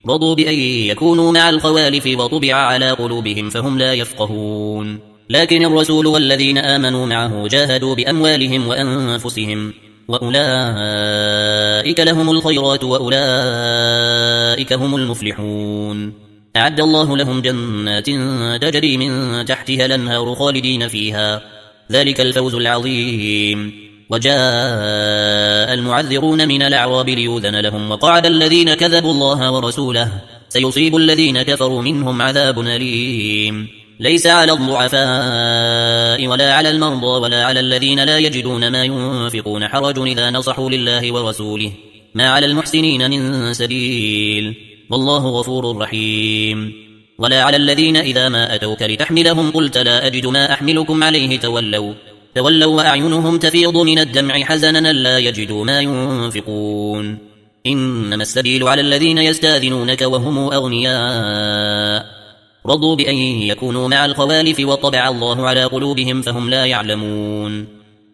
رضوا بأن يكونوا مع الخوالف وطبع على قلوبهم فهم لا يفقهون لكن الرسول والذين آمنوا معه جاهدوا بأموالهم وأنفسهم وأولئك لهم الخيرات وأولئك هم المفلحون أعد الله لهم جنات تجري من تحتها الأنهار خالدين فيها ذلك الفوز العظيم وجاء المعذرون من الأعراب ليؤذن لهم وقعد الذين كذبوا الله ورسوله سيصيب الذين كفروا منهم عذاب أليم ليس على الضعفاء ولا على المرضى ولا على الذين لا يجدون ما ينفقون حرج إذا نصحوا لله ورسوله ما على المحسنين من سبيل والله غفور رحيم ولا على الذين إذا ما أتوك لتحملهم قلت لا أجد ما أحملكم عليه تولوا وأعينهم تفيض من الدمع حزنا لا يجدوا ما ينفقون إنما السبيل على الذين يستاذنونك وهم أغنياء رضوا بأن يكونوا مع الخوالف وطبع الله على قلوبهم فهم لا يعلمون